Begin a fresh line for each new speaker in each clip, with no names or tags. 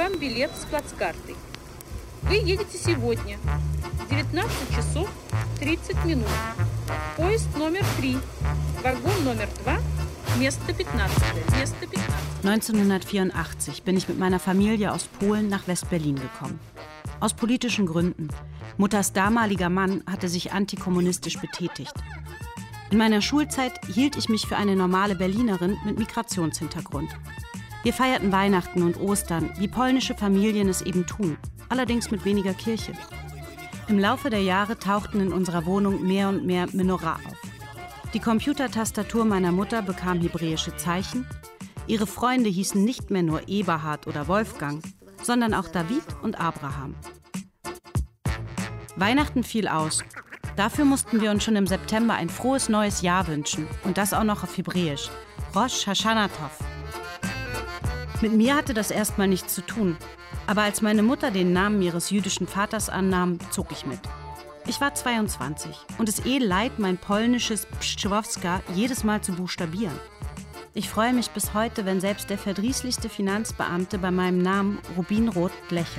вам билет с плацкартой. Вы едете сегодня в 19 часов 30 минут. Поезд номер 3, вагон номер 2, место 15.
1984 bin ich mit meiner Familie aus Polen nach West-Berlin gekommen. Aus politischen Gründen. Mutters damaliger Mann hatte sich antikommunistisch betätigt. In meiner Schulzeit hielt ich mich für eine normale Berlinerin mit Migrationshintergrund. Wir feierten Weihnachten und Ostern, wie polnische Familien es eben tun, allerdings mit weniger Kirche. Im Laufe der Jahre tauchten in unserer Wohnung mehr und mehr Menorah auf. Die Computertastatur meiner Mutter bekam hebräische Zeichen. Ihre Freunde hießen nicht mehr nur Eberhard oder Wolfgang, sondern auch David und Abraham. Weihnachten fiel aus. Dafür mussten wir uns schon im September ein frohes neues Jahr wünschen. Und das auch noch auf Hebräisch. Rosh Hashanah Tov. Mit mir hatte das erstmal nichts zu tun. Aber als meine Mutter den Namen ihres jüdischen Vaters annahm, zog ich mit. Ich war 22 und es leid, mein polnisches Pszczywowska jedes Mal zu buchstabieren. Ich freue mich bis heute, wenn selbst der verdrießlichste Finanzbeamte bei meinem Namen Rubinrot lächelt.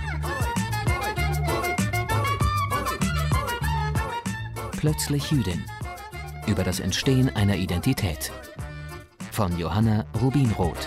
Plötzlich Jüdin. Über das Entstehen einer Identität. Von Johanna Rubinroth.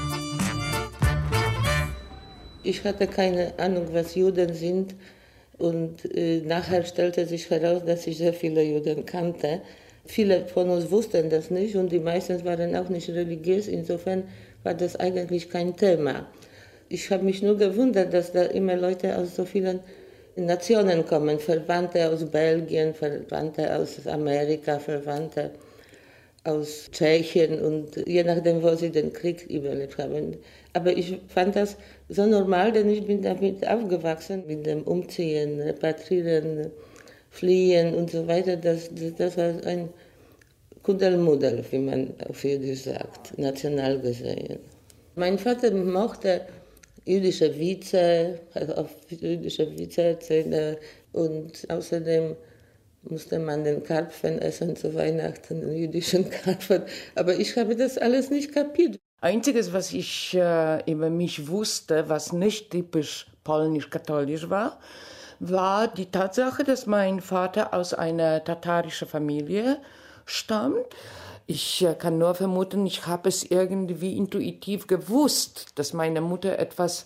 Ich hatte keine Ahnung, was Juden sind. Und nachher stellte sich heraus, dass ich sehr viele Juden kannte. Viele von uns wussten das nicht und die meisten waren auch nicht religiös. Insofern war das eigentlich kein Thema. Ich habe mich nur gewundert, dass da immer Leute aus so vielen Nationen kommen. Verwandte aus Belgien, Verwandte aus Amerika, Verwandte aus Tschechien und je nachdem, wo sie den Krieg überlebt haben. Aber ich fand das so normal, denn ich bin damit aufgewachsen, mit dem Umziehen, Repatrieren, Fliehen und so weiter. Das war ein Kuddelmuddel, wie man auf Jüdisch sagt, national gesehen. Mein Vater mochte jüdische Witze, auf jüdische Witze erzählen und außerdem musste man den Karpfen essen zu Weihnachten, den jüdischen Karpfen. Aber ich habe das alles nicht kapiert.
Einziges, was ich über mich wusste, was nicht typisch polnisch-katholisch war, war die Tatsache, dass mein Vater aus einer tatarischen Familie stammt. Ich kann nur vermuten, ich habe es irgendwie intuitiv gewusst, dass meine Mutter etwas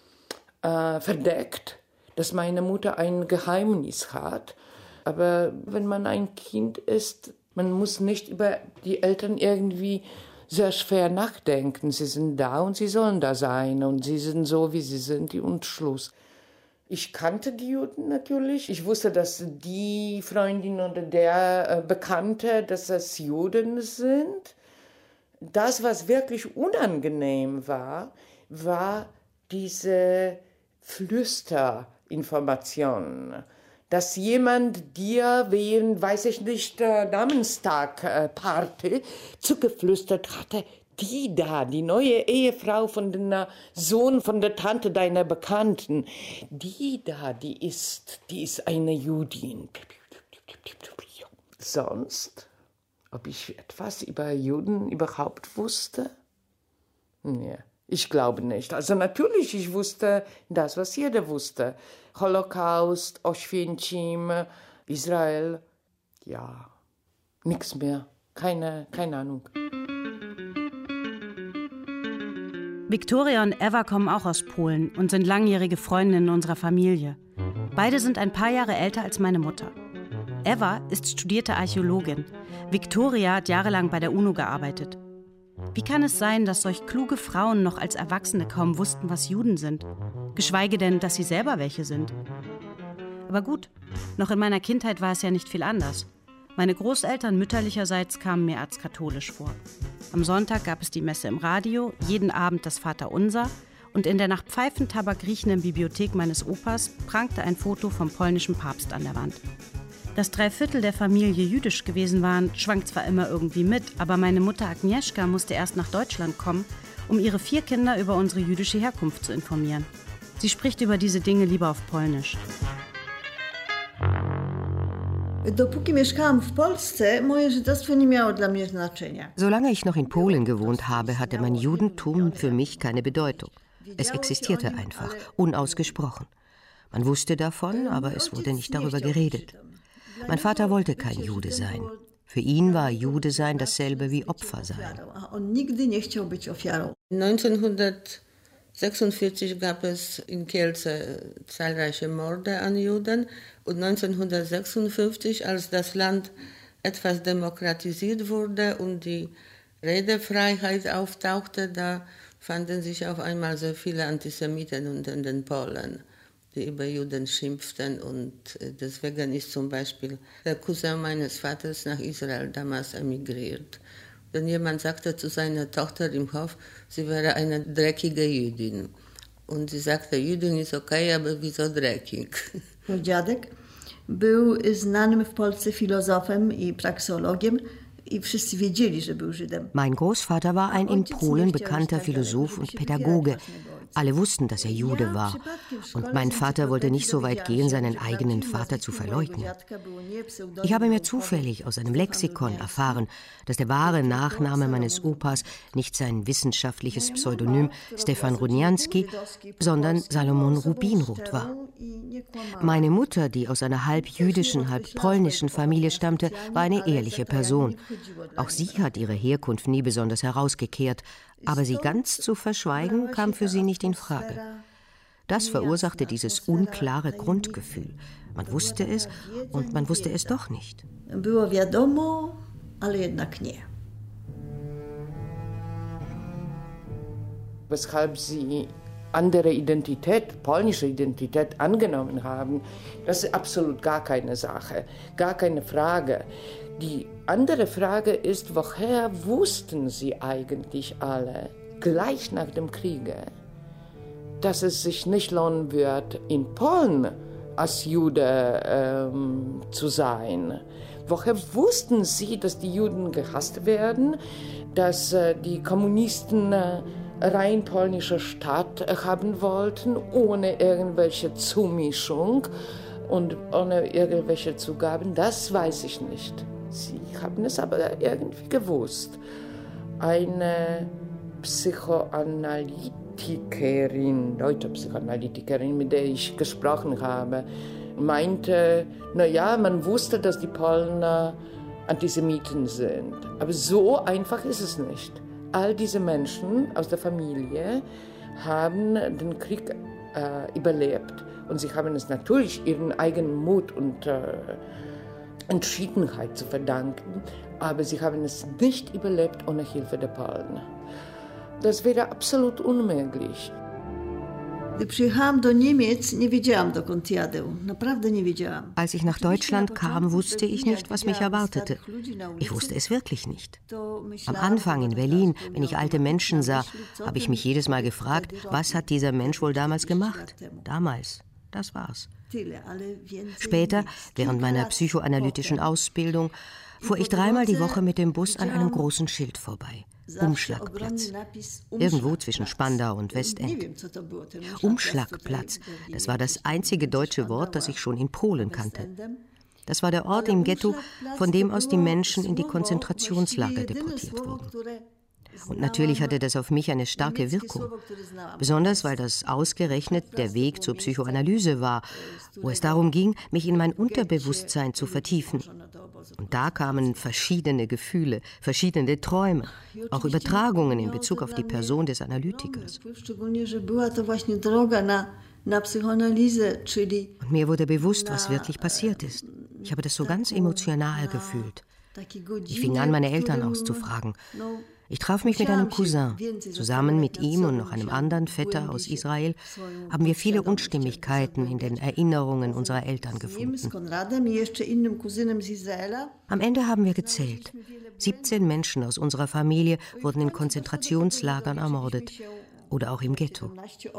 verdeckt, dass meine Mutter ein Geheimnis hat. Aber wenn man ein Kind ist, man muss nicht über die Eltern irgendwie sehr schwer nachdenken. Sie sind da und sie sollen da sein und sie sind so, wie sie sind und Schluss. Ich kannte die Juden natürlich. Ich wusste, dass die Freundin oder der Bekannte, dass das Juden sind. Das, was wirklich unangenehm war, war diese Flüsterinformation. Dass jemand dir wegen, weiß ich nicht, Namenstag-Party zugeflüstert hatte, die da, die neue Ehefrau von dem Sohn von der Tante deiner Bekannten, die da, die ist eine Judin. Sonst, ob ich etwas über Juden überhaupt wusste? Nee, ich glaube nicht. Also natürlich, ich wusste das, was jeder wusste. Holocaust, Oświęcim, Israel, ja, nichts mehr, keine Ahnung.
Viktoria und Eva kommen auch aus Polen und sind langjährige Freundinnen unserer Familie. Beide sind ein paar Jahre älter als meine Mutter. Eva ist studierte Archäologin. Viktoria hat jahrelang bei der UNO gearbeitet. Wie kann es sein, dass solch kluge Frauen noch als Erwachsene kaum wussten, was Juden sind? Geschweige denn, dass sie selber welche sind. Aber gut, noch in meiner Kindheit war es ja nicht viel anders. Meine Großeltern mütterlicherseits kamen mir erzkatholisch vor. Am Sonntag gab es die Messe im Radio, jeden Abend das Vaterunser und in der nach Pfeifentabak riechenden Bibliothek meines Opas prangte ein Foto vom polnischen Papst an der Wand. Dass 3/4 der Familie jüdisch gewesen waren, schwankt zwar immer irgendwie mit, aber meine Mutter Agnieszka musste erst nach Deutschland kommen, um ihre 4 Kinder über unsere jüdische Herkunft zu informieren. Sie spricht über diese Dinge lieber auf Polnisch.
Solange ich noch in Polen gewohnt habe, hatte mein Judentum für mich keine Bedeutung. Es existierte einfach, unausgesprochen. Man wusste davon, aber es wurde nicht darüber geredet. Mein Vater wollte kein Jude sein. Für ihn war Jude sein dasselbe wie Opfer sein.
1946 gab es in Kielce zahlreiche Morde an Juden und 1956, als das Land etwas demokratisiert wurde und die Redefreiheit auftauchte, da fanden sich auf einmal sehr viele Antisemiten unter den Polen, die über Juden schimpften. Und deswegen ist zum Beispiel der Cousin meines Vaters nach Israel damals emigriert. Wenn jemand sagte zu seiner Tochter im Hof, sie wäre eine dreckige Jüdin. Und sie sagte, Jüdin ist okay, aber wieso dreckig?
Mój dziadek był znanym w Polsce filozofem i praksologiem i wszyscy wiedzieli, że był Żydem.
Mein Großvater war ein in Polen bekannter Philosoph und Pädagoge. Alle wussten, dass er Jude war. Und mein Vater wollte nicht so weit gehen, seinen eigenen Vater zu verleugnen. Ich habe mir zufällig aus einem Lexikon erfahren, dass der wahre Nachname meines Opas nicht sein wissenschaftliches Pseudonym Stefan Runianski, sondern Salomon Rubinroth war. Meine Mutter, die aus einer halb jüdischen, halb polnischen Familie stammte, war eine ehrliche Person. Auch sie hat ihre Herkunft nie besonders herausgekehrt, aber sie ganz zu verschweigen, kam für sie nicht in Frage. Das verursachte dieses unklare Grundgefühl. Man wusste es und man wusste es doch nicht.
Było wiadomo, ale jednak nie.
Weshalb sie andere Identität, polnische Identität angenommen haben, das ist absolut gar keine Sache, gar keine Frage. Die andere Frage ist, woher wussten sie eigentlich alle, gleich nach dem Kriege, dass es sich nicht lohnen wird, in Polen als Jude zu sein? Woher wussten sie, dass die Juden gehasst werden, dass die Kommunisten rein polnische Staat haben wollten, ohne irgendwelche Zumischung und ohne irgendwelche Zugaben? Das weiß ich nicht. Sie haben es aber irgendwie gewusst. Eine Psychoanalytikerin, deutsche Psychoanalytikerin, mit der ich gesprochen habe, meinte, naja, man wusste, dass die Polen Antisemiten sind. Aber so einfach ist es nicht. All diese Menschen aus der Familie haben den Krieg überlebt. Und sie haben es natürlich ihren eigenen Mut und Entschiedenheit zu verdanken, aber sie haben es nicht überlebt ohne Hilfe der Polen. Das wäre absolut unmöglich.
Gdy przyjechałam do Niemiec, nie wiedziałam, dokąd jadę. Naprawdę nie wiedziałam.
Als ich nach Deutschland kam, wusste ich nicht, was mich erwartete. Ich wusste es wirklich nicht. Am Anfang in Berlin, wenn ich alte Menschen sah, habe ich mich jedes Mal gefragt, was hat dieser Mensch wohl damals gemacht? Damals, das war's. Später, während meiner psychoanalytischen Ausbildung, fuhr ich 3-mal die Woche mit dem Bus an einem großen Schild vorbei. Umschlagplatz. Irgendwo zwischen Spandau und Westend. Umschlagplatz, das war das einzige deutsche Wort, das ich schon in Polen kannte. Das war der Ort im Ghetto, von dem aus die Menschen in die Konzentrationslager deportiert wurden. Und natürlich hatte das auf mich eine starke Wirkung. Besonders, weil das ausgerechnet der Weg zur Psychoanalyse war, wo es darum ging, mich in mein Unterbewusstsein zu vertiefen. Und da kamen verschiedene Gefühle, verschiedene Träume, auch Übertragungen in Bezug auf die Person des Analytikers. Und mir wurde bewusst, was wirklich passiert ist. Ich habe das so ganz emotional gefühlt. Ich fing an, meine Eltern auszufragen. Ich traf mich mit einem Cousin. Zusammen mit ihm und noch einem anderen Vetter aus Israel haben wir viele Unstimmigkeiten in den Erinnerungen unserer Eltern gefunden. Am Ende haben wir gezählt. 17 Menschen aus unserer Familie wurden in Konzentrationslagern ermordet oder auch im Ghetto.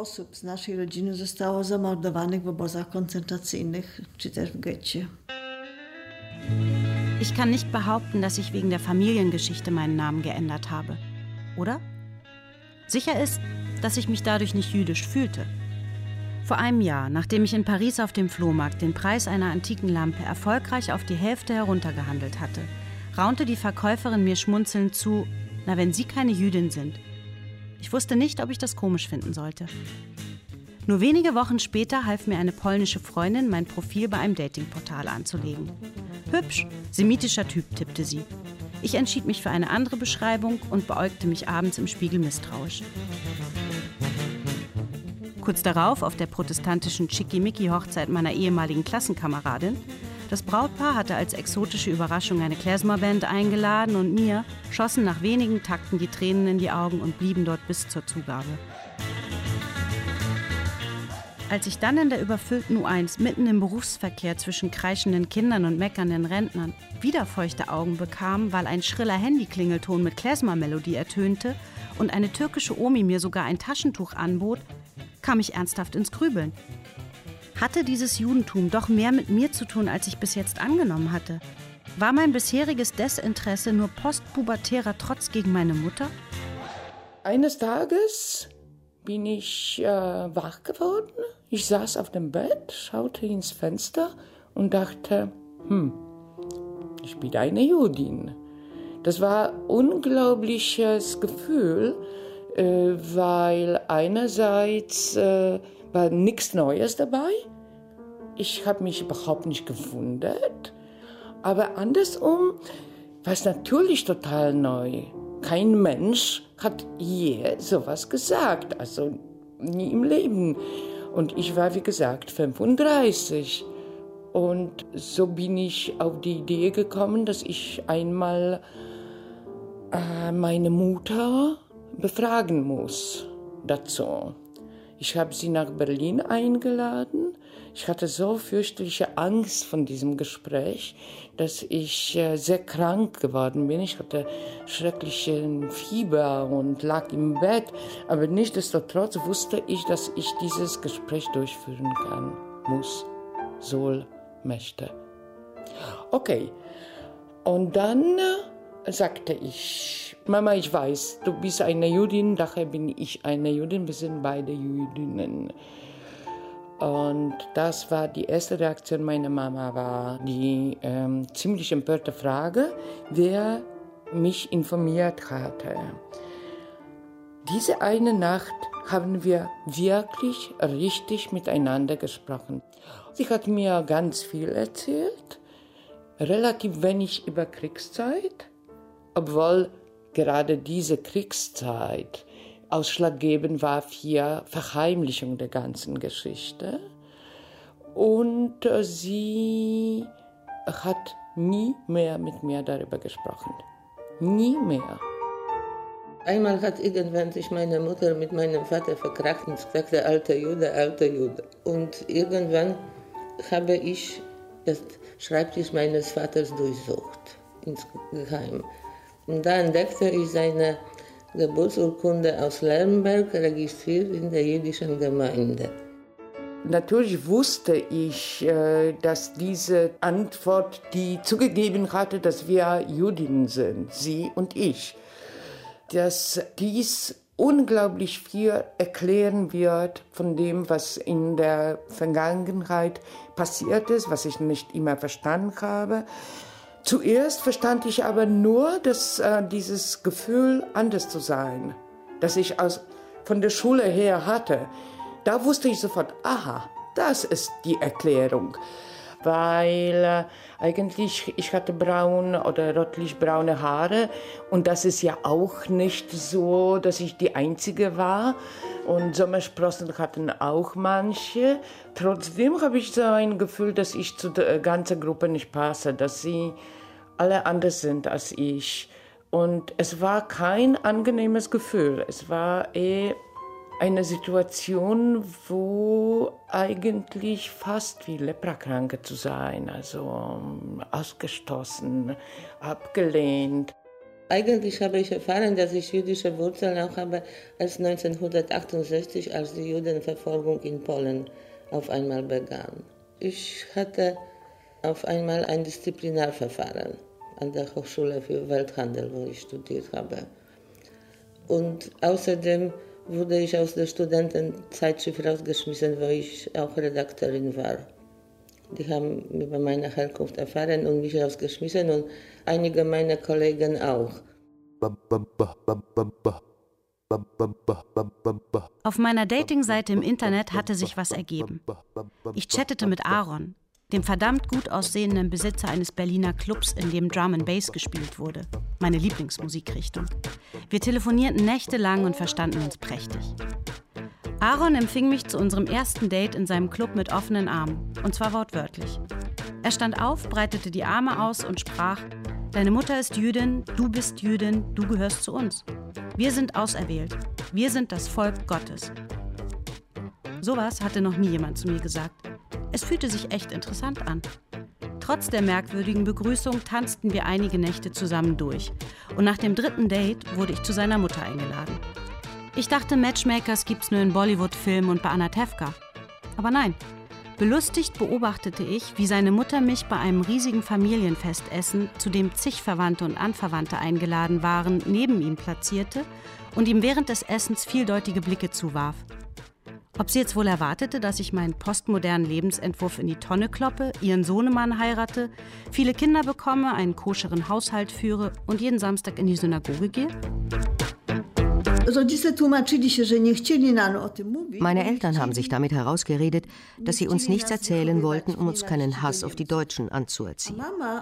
Ich kann nicht behaupten, dass ich wegen der Familiengeschichte meinen Namen geändert habe. Oder? Sicher ist, dass ich mich dadurch nicht jüdisch fühlte. Vor einem Jahr, nachdem ich in Paris auf dem Flohmarkt den Preis einer antiken Lampe erfolgreich auf die Hälfte heruntergehandelt hatte, raunte die Verkäuferin mir schmunzelnd zu, na, wenn Sie keine Jüdin sind. Ich wusste nicht, ob ich das komisch finden sollte. Nur wenige Wochen später half mir eine polnische Freundin, mein Profil bei einem Datingportal anzulegen. Hübsch, semitischer Typ, tippte sie. Ich entschied mich für eine andere Beschreibung und beäugte mich abends im Spiegel misstrauisch. Kurz darauf, auf der protestantischen Schickimicki-Hochzeit meiner ehemaligen Klassenkameradin, das Brautpaar hatte als exotische Überraschung eine Klezmer-Band eingeladen und mir schossen nach wenigen Takten die Tränen in die Augen und blieben dort bis zur Zugabe. Als ich dann in der überfüllten U1 mitten im Berufsverkehr zwischen kreischenden Kindern und meckernden Rentnern wieder feuchte Augen bekam, weil ein schriller Handyklingelton mit Klezmer-Melodie ertönte und eine türkische Omi mir sogar ein Taschentuch anbot, kam ich ernsthaft ins Grübeln. Hatte dieses Judentum doch mehr mit mir zu tun, als ich bis jetzt angenommen hatte? War mein bisheriges Desinteresse nur postpubertärer Trotz gegen meine Mutter?
Eines Tages bin ich wach geworden. Ich saß auf dem Bett, schaute ins Fenster und dachte, ich bin eine Judin. Das war ein unglaubliches Gefühl, weil einerseits war nichts Neues dabei. Ich habe mich überhaupt nicht gewundert. Aber andersrum war es natürlich total neu. Kein Mensch hat je sowas gesagt, also nie im Leben. Und ich war, wie gesagt, 35. Und so bin ich auf die Idee gekommen, dass ich einmal meine Mutter befragen muss dazu. Ich habe sie nach Berlin eingeladen. Ich hatte so fürchterliche Angst von diesem Gespräch, dass ich sehr krank geworden bin. Ich hatte schrecklichen Fieber und lag im Bett. Aber nichtsdestotrotz wusste ich, dass ich dieses Gespräch durchführen kann, muss, soll, möchte. Okay, und dann sagte ich, Mama, ich weiß, du bist eine Jüdin, daher bin ich eine Jüdin, wir sind beide Jüdinnen. Und das war die erste Reaktion meiner Mama, war die ziemlich empörte Frage, wer mich informiert hatte. Diese eine Nacht haben wir wirklich richtig miteinander gesprochen. Sie hat mir ganz viel erzählt, relativ wenig über Kriegszeit, obwohl gerade diese Kriegszeit ausschlaggebend war für Verheimlichung der ganzen Geschichte. Und sie hat nie mehr mit mir darüber gesprochen. Nie mehr.
Einmal hat irgendwann sich meine Mutter mit meinem Vater verkracht und sagte, alter Jude, alter Jude. Und irgendwann habe ich das Schreibtisch meines Vaters durchsucht, insgeheim. Und da entdeckte ich seine Geburtsurkunde aus Lermberg, registriert in der jüdischen Gemeinde.
Natürlich wusste ich, dass diese Antwort, die zugegeben hatte, dass wir Jüdinnen sind, sie und ich, dass dies unglaublich viel erklären wird von dem, was in der Vergangenheit passiert ist, was ich nicht immer verstanden habe. Zuerst verstand ich aber nur, dass dieses Gefühl, anders zu sein, das ich von der Schule her hatte, da wusste ich sofort, aha, das ist die Erklärung. Weil eigentlich ich hatte braun oder rötlich-braune Haare und das ist ja auch nicht so, dass ich die Einzige war. Und Sommersprossen hatten auch manche. Trotzdem habe ich so ein Gefühl, dass ich zu der ganzen Gruppe nicht passe, dass sie alle anders sind als ich. Und es war kein angenehmes Gefühl. Es war eine Situation, wo eigentlich fast wie Leprakranke zu sein, also ausgestoßen, abgelehnt.
Eigentlich habe ich erfahren, dass ich jüdische Wurzeln auch habe, als 1968, als die Judenverfolgung in Polen auf einmal begann. Ich hatte auf einmal ein Disziplinarverfahren an der Hochschule für Welthandel, wo ich studiert habe. Und außerdem wurde ich aus der Studentenzeitschrift rausgeschmissen, wo ich auch Redakteurin war. Die haben über meine Herkunft erfahren und mich rausgeschmissen und einige meiner Kollegen auch.
Auf meiner Dating-Seite im Internet hatte sich was ergeben. Ich chattete mit Aaron, dem verdammt gut aussehenden Besitzer eines Berliner Clubs, in dem Drum and Bass gespielt wurde. Meine Lieblingsmusikrichtung. Wir telefonierten nächtelang und verstanden uns prächtig. Aaron empfing mich zu unserem ersten Date in seinem Club mit offenen Armen, und zwar wortwörtlich. Er stand auf, breitete die Arme aus und sprach: Deine Mutter ist Jüdin, du bist Jüdin, du gehörst zu uns. Wir sind auserwählt, wir sind das Volk Gottes. Sowas hatte noch nie jemand zu mir gesagt. Es fühlte sich echt interessant an. Trotz der merkwürdigen Begrüßung tanzten wir einige Nächte zusammen durch. Und nach dem 3. Date wurde ich zu seiner Mutter eingeladen. Ich dachte, Matchmakers gibt's nur in Bollywood-Filmen und bei Anna Tefka. Aber nein. Belustigt beobachtete ich, wie seine Mutter mich bei einem riesigen Familienfestessen, zu dem zig Verwandte und Anverwandte eingeladen waren, neben ihm platzierte und ihm während des Essens vieldeutige Blicke zuwarf. Ob sie jetzt wohl erwartete, dass ich meinen postmodernen Lebensentwurf in die Tonne kloppe, ihren Sohnemann heirate, viele Kinder bekomme, einen koscheren Haushalt führe und jeden Samstag in die Synagoge gehe?
Meine Eltern haben sich damit herausgeredet, dass sie uns nichts erzählen wollten, um uns keinen Hass auf die Deutschen anzuerziehen.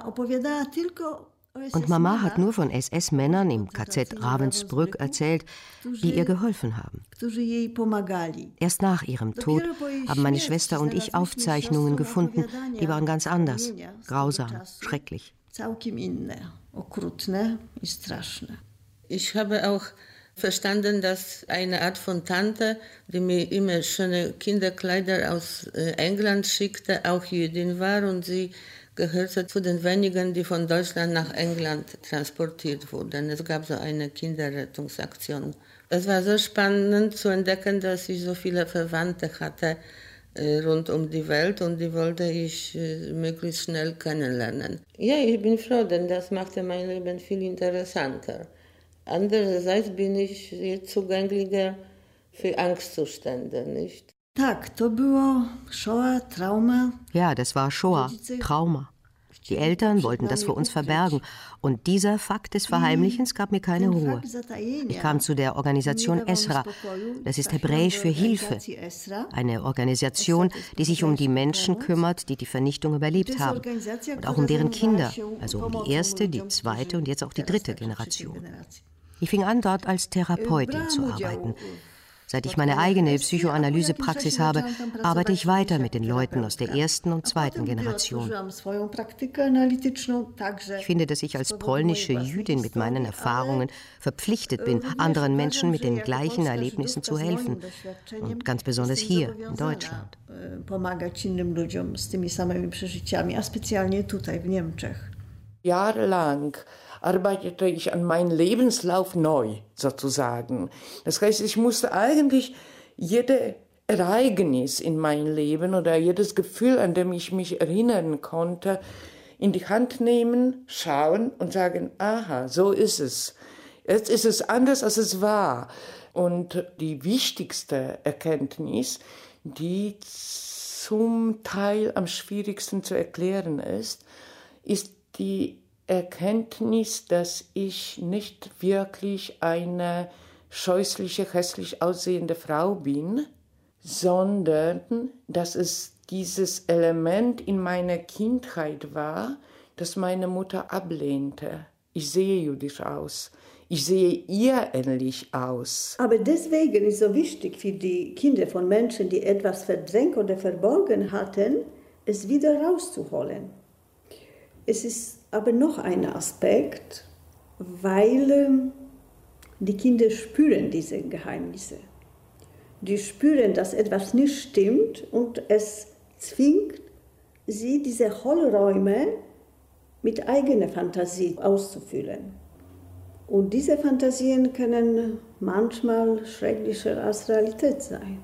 Und Mama hat nur von SS-Männern im KZ Ravensbrück erzählt, die ihr geholfen haben. Erst nach ihrem Tod haben meine Schwester und ich Aufzeichnungen gefunden, die waren ganz anders, grausam, schrecklich.
Ich habe auch verstanden, dass eine Art von Tante, die mir immer schöne Kinderkleider aus England schickte, auch Jüdin war und sie gehörte zu den wenigen, die von Deutschland nach England transportiert wurden. Es gab so eine Kinderrettungsaktion. Es war so spannend zu entdecken, dass ich so viele Verwandte hatte rund um die Welt und die wollte ich möglichst schnell kennenlernen. Ja, ich bin froh, denn das machte mein Leben viel interessanter. Andererseits bin ich jetzt zugänglicher für Angstzustände, nicht?
Ja, das war Shoah, Trauma. Die Eltern wollten das vor uns verbergen und dieser Fakt des Verheimlichens gab mir keine Ruhe. Ich kam zu der Organisation Esra, das ist hebräisch für Hilfe. Eine Organisation, die sich um die Menschen kümmert, die die Vernichtung überlebt haben und auch um deren Kinder, also um die erste, die zweite und jetzt auch die 3. Generation. Ich fing an, dort als Therapeutin zu arbeiten. Seit ich meine eigene Psychoanalysepraxis habe, arbeite ich weiter mit den Leuten aus der 1. und 2. Generation. Ich finde, dass ich als polnische Jüdin mit meinen Erfahrungen verpflichtet bin, anderen Menschen mit den gleichen Erlebnissen zu helfen. Und ganz besonders hier in Deutschland.
Jahrelang arbeitete ich an meinem Lebenslauf neu, sozusagen. Das heißt, ich musste eigentlich jedes Ereignis in meinem Leben oder jedes Gefühl, an dem ich mich erinnern konnte, in die Hand nehmen, schauen und sagen, aha, so ist es. Jetzt ist es anders, als es war. Und die wichtigste Erkenntnis, die zum Teil am schwierigsten zu erklären ist die Erkenntnis, dass ich nicht wirklich eine scheußliche, hässlich aussehende Frau bin, sondern dass es dieses Element in meiner Kindheit war, das meine Mutter ablehnte. Ich sehe jüdisch aus. Ich sehe ihr ähnlich aus.
Aber deswegen ist es so wichtig für die Kinder von Menschen, die etwas verdrängt oder verborgen hatten, es wieder rauszuholen. Es ist aber noch ein Aspekt, weil die Kinder spüren diese Geheimnisse. Die spüren, dass etwas nicht stimmt und es zwingt sie, diese Hohlräume mit eigener Fantasie auszufüllen. Und diese Fantasien können manchmal schrecklicher als Realität sein.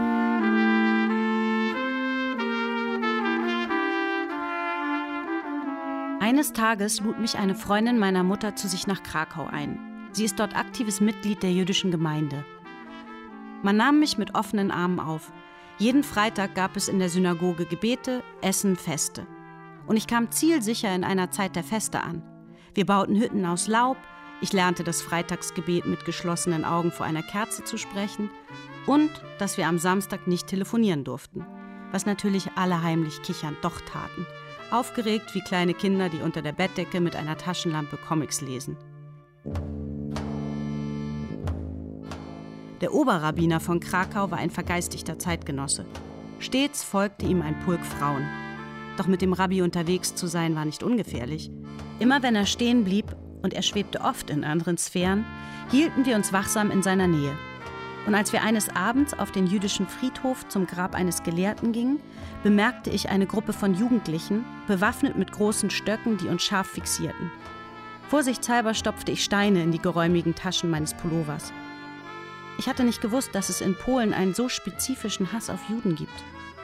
Eines Tages lud mich eine Freundin meiner Mutter zu sich nach Krakau ein. Sie ist dort aktives Mitglied der jüdischen Gemeinde. Man nahm mich mit offenen Armen auf. Jeden Freitag gab es in der Synagoge Gebete, Essen, Feste. Und ich kam zielsicher in einer Zeit der Feste an. Wir bauten Hütten aus Laub, Ich lernte das Freitagsgebet mit geschlossenen Augen vor einer Kerze zu sprechen und dass wir am Samstag nicht telefonieren durften, was natürlich alle heimlich kichernd doch taten, aufgeregt wie kleine Kinder, die unter der Bettdecke mit einer Taschenlampe Comics lesen. Der Oberrabbiner von Krakau war ein vergeistigter Zeitgenosse. Stets folgte ihm ein Pulk Frauen. Doch mit dem Rabbi unterwegs zu sein, war nicht ungefährlich. Immer wenn er stehen blieb, und er schwebte oft in anderen Sphären, hielten wir uns wachsam in seiner Nähe. Und als wir eines Abends auf den jüdischen Friedhof zum Grab eines Gelehrten gingen, bemerkte ich eine Gruppe von Jugendlichen, bewaffnet mit großen Stöcken, die uns scharf fixierten. Vorsichtshalber stopfte ich Steine in die geräumigen Taschen meines Pullovers. Ich hatte nicht gewusst, dass es in Polen einen so spezifischen Hass auf Juden gibt.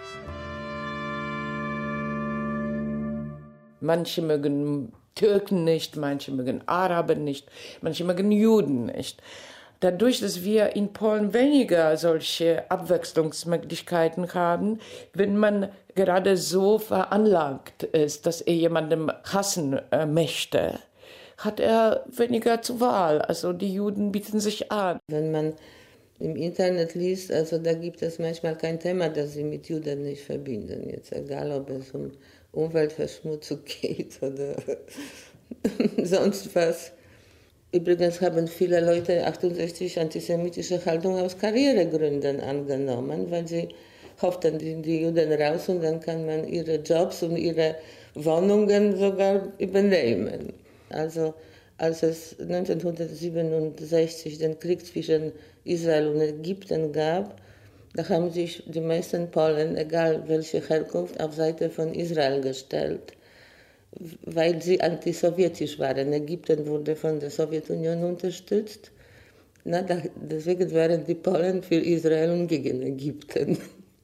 Manche mögen Türken nicht, manche mögen Araber nicht, manche mögen Juden nicht. Dadurch, dass wir in Polen weniger solche Abwechslungsmöglichkeiten haben, wenn man gerade so veranlagt ist, dass er jemanden hassen möchte, hat er weniger zur Wahl. Also die Juden bieten sich an.
Wenn man im Internet liest, also da gibt es manchmal kein Thema, das sie mit Juden nicht verbinden. Jetzt egal, ob es um Umweltverschmutzung geht oder sonst was. Übrigens haben viele Leute 68 antisemitische Haltung aus Karrieregründen angenommen, weil sie hofften, die Juden raus und dann kann man ihre Jobs und ihre Wohnungen sogar übernehmen. Also als es 1967 den Krieg zwischen Israel und Ägypten gab, da haben sich die meisten Polen, egal welche Herkunft, auf Seite von Israel gestellt, weil sie antisowjetisch waren. Ägypten wurde von der Sowjetunion unterstützt. Deswegen waren die Polen für Israel und gegen Ägypten.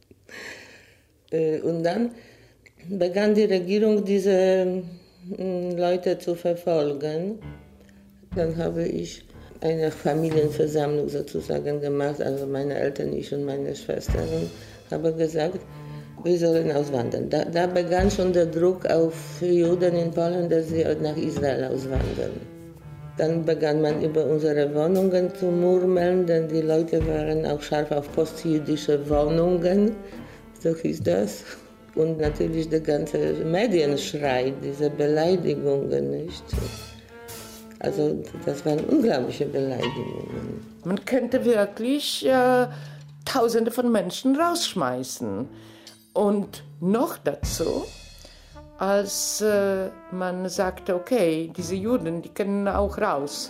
Und dann begann die Regierung, diese Leute zu verfolgen. Dann habe ich eine Familienversammlung sozusagen gemacht, also meine Eltern, ich und meine Schwester, und habe gesagt, wir sollen auswandern. Da begann schon der Druck auf Juden in Polen, dass sie nach Israel auswandern. Dann begann man über unsere Wohnungen zu murmeln, denn die Leute waren auch scharf auf postjüdische Wohnungen, so hieß das. Und natürlich der ganze Medienschrei, diese Beleidigungen, nicht? Also das waren unglaubliche Beleidigungen.
Man könnte wirklich Tausende von Menschen rausschmeißen. Und noch dazu, als man sagte, okay, diese Juden, die können auch raus.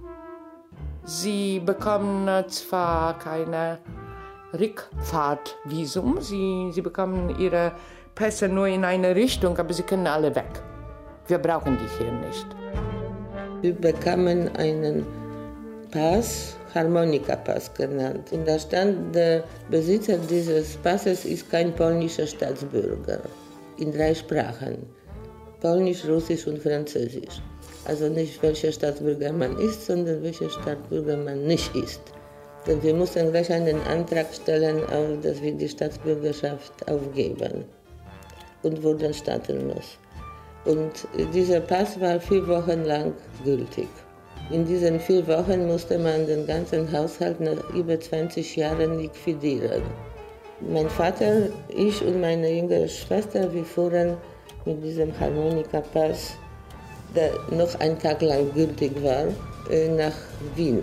Sie bekommen zwar keine Rückfahrtvisum, sie bekommen ihre Pässe nur in eine Richtung, aber sie können alle weg. Wir brauchen die hier nicht.
Wir bekamen einen Pass, Harmonika-Pass genannt. Und da stand, der Besitzer dieses Passes ist kein polnischer Staatsbürger. In 3 Sprachen. Polnisch, Russisch und Französisch. Also nicht welcher Staatsbürger man ist, sondern welcher Staatsbürger man nicht ist. Denn wir mussten gleich einen Antrag stellen, dass wir die Staatsbürgerschaft aufgeben. Und wurden staatenlos. Und dieser Pass war 4 Wochen lang gültig. In diesen 4 Wochen musste man den ganzen Haushalt nach über 20 Jahren liquidieren. Mein Vater, ich und meine jüngere Schwester, wir fuhren mit diesem Harmonika-Pass, der noch einen Tag lang gültig war, nach Wien.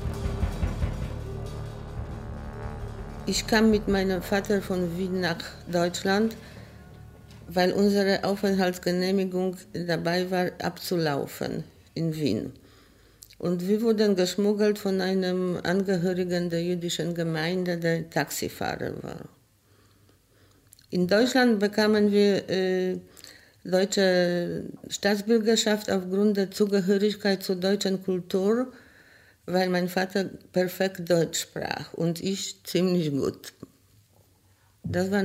Ich kam mit meinem Vater von Wien nach Deutschland, weil unsere Aufenthaltsgenehmigung dabei war, abzulaufen in Wien. Und wir wurden geschmuggelt von einem Angehörigen der jüdischen Gemeinde, der Taxifahrer war. In Deutschland bekamen wir deutsche Staatsbürgerschaft aufgrund der Zugehörigkeit zur deutschen Kultur, weil mein Vater perfekt Deutsch sprach und ich ziemlich gut. Das war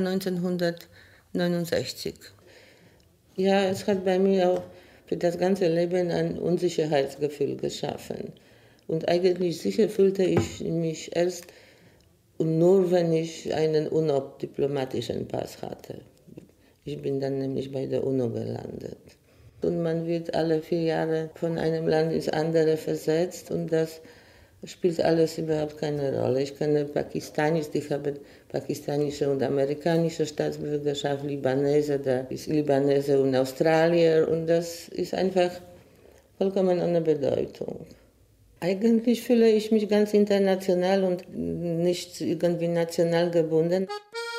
1969. Ja, es hat bei mir auch für das ganze Leben ein Unsicherheitsgefühl geschaffen. Und eigentlich sicher fühlte ich mich erst und nur, wenn ich einen UNO-diplomatischen Pass hatte. Ich bin dann nämlich bei der UNO gelandet. Und man wird alle 4 Jahre von einem Land ins andere versetzt und das spielt alles überhaupt keine Rolle. Ich kenne Pakistanis, die haben pakistanische und amerikanische Staatsbürgerschaft, Libanese, da ist Libanese und Australier und das ist einfach vollkommen ohne Bedeutung. Eigentlich fühle ich mich ganz international und nicht irgendwie national gebunden.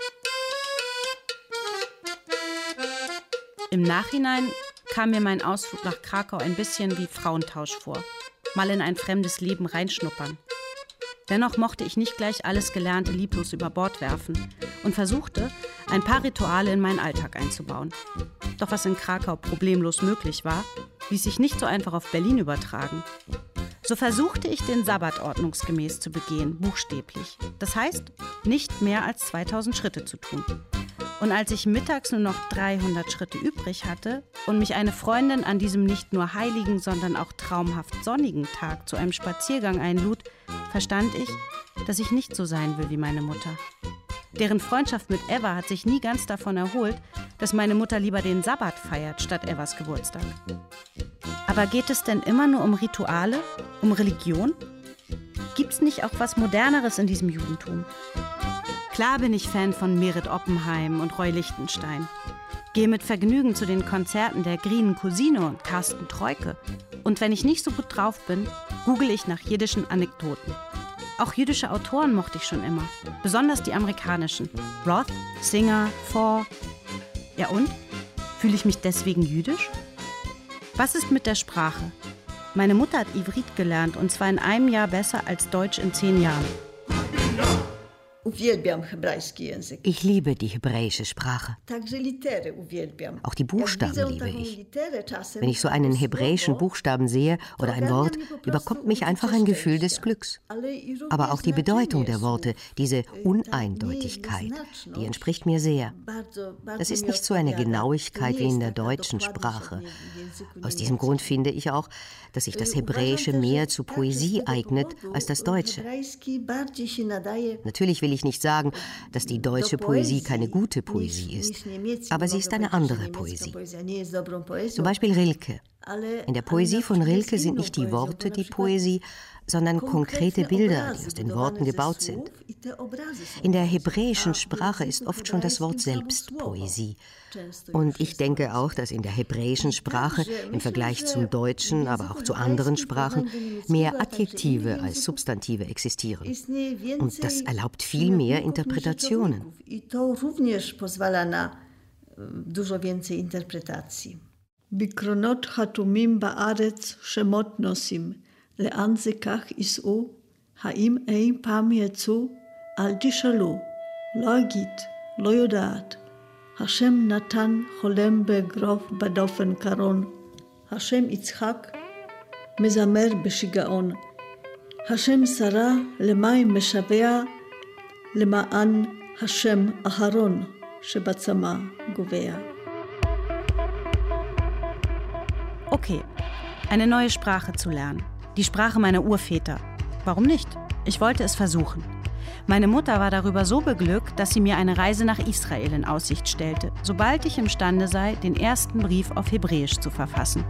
Im Nachhinein kam mir mein Ausflug nach Krakau ein bisschen wie Frauentausch vor. Mal in ein fremdes Leben reinschnuppern. Dennoch mochte ich nicht gleich alles Gelernte lieblos über Bord werfen und versuchte, ein paar Rituale in meinen Alltag einzubauen. Doch was in Krakau problemlos möglich war, ließ sich nicht so einfach auf Berlin übertragen. So versuchte ich, den Sabbat ordnungsgemäß zu begehen, buchstäblich. Das heißt, nicht mehr als 2000 Schritte zu tun. Und als ich mittags nur noch 300 Schritte übrig hatte und mich eine Freundin an diesem nicht nur heiligen, sondern auch traumhaft sonnigen Tag zu einem Spaziergang einlud, verstand ich, dass ich nicht so sein will wie meine Mutter. Deren Freundschaft mit Eva hat sich nie ganz davon erholt, dass meine Mutter lieber den Sabbat feiert statt Evas Geburtstag. Aber geht es denn immer nur um Rituale, um Religion? Gibt's nicht auch was Moderneres in diesem Judentum? Klar bin ich Fan von Merit Oppenheim und Roy Lichtenstein. Gehe mit Vergnügen zu den Konzerten der Grünen Cousine und Carsten Troike. Und wenn ich nicht so gut drauf bin, google ich nach jiddischen Anekdoten. Auch jüdische Autoren mochte ich schon immer, besonders die amerikanischen. Roth, Singer, Faw. Ja und? Fühle ich mich deswegen jüdisch? Was ist mit der Sprache? Meine Mutter hat Ivrit gelernt und zwar in einem Jahr besser als Deutsch in 10 Jahren.
Ich liebe die hebräische Sprache. Auch die Buchstaben liebe ich. Wenn ich so einen hebräischen Buchstaben sehe oder ein Wort, überkommt mich einfach ein Gefühl des Glücks. Aber auch die Bedeutung der Worte, diese Uneindeutigkeit, die entspricht mir sehr. Das ist nicht so eine Genauigkeit wie in der deutschen Sprache. Aus diesem Grund finde ich auch, dass sich das Hebräische mehr zu Poesie eignet als das Deutsche. Natürlich will ich nicht sagen, dass die deutsche Poesie keine gute Poesie ist, aber sie ist eine andere Poesie. Zum Beispiel Rilke. In der Poesie von Rilke sind nicht die Worte die Poesie, sondern konkrete Bilder, die aus den Worten gebaut sind. In der hebräischen Sprache ist oft schon das Wort selbst Poesie. Und ich denke auch, dass in der hebräischen Sprache im Vergleich zum Deutschen, aber auch zu anderen Sprachen, mehr Adjektive als Substantive existieren. Und das erlaubt viel mehr Interpretationen.
בקרונות חתומים בארץ שמות נושאים, לאן זה כך ייסעו? האם אי פעם יצאו? אל תשאלו, לא אגיד, לא יודעת. השם נתן חולם באגרוף בדופן קרון, השם יצחק מזמר בשיגעון, השם שרה למים משבע, למען השם אהרון שבצמא גובע.
Okay, eine neue Sprache zu lernen. Die Sprache meiner Urväter. Warum nicht? Ich wollte es versuchen. Meine Mutter war darüber so beglückt, dass sie mir eine Reise nach Israel in Aussicht stellte, sobald ich imstande sei, den ersten Brief auf Hebräisch zu verfassen.